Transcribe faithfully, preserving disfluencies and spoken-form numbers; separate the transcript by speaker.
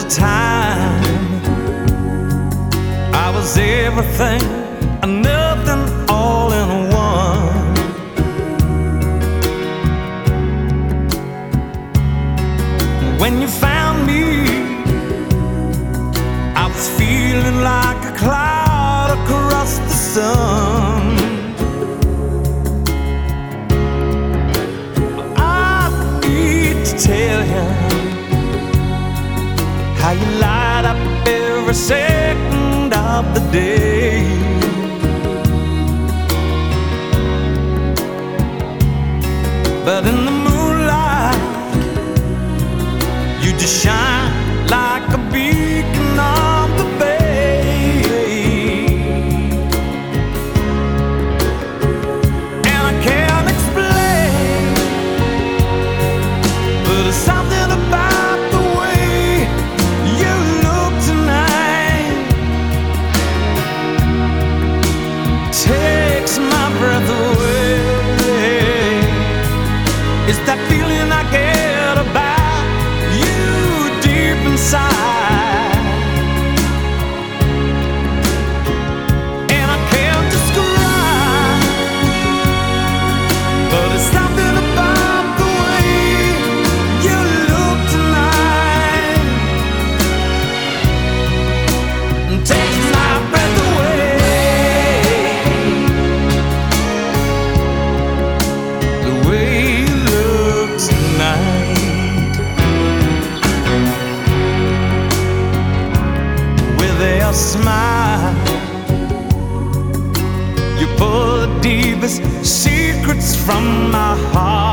Speaker 1: time. I was everything and nothing all in one. When you found me, I was feeling like a cloud across the sun. I need to tell you how you light up every second of the day. But in the moonlight, you just shine like a beacon on the bay. And I can't explain, but there's something about the way you look tonight takes my breath away. It's that feeling I get about you deep inside, and I can't describe, but it's something about the way you look tonight and takes my breath away. The way you look tonight, with your smile, you pull the deepest secrets from my heart.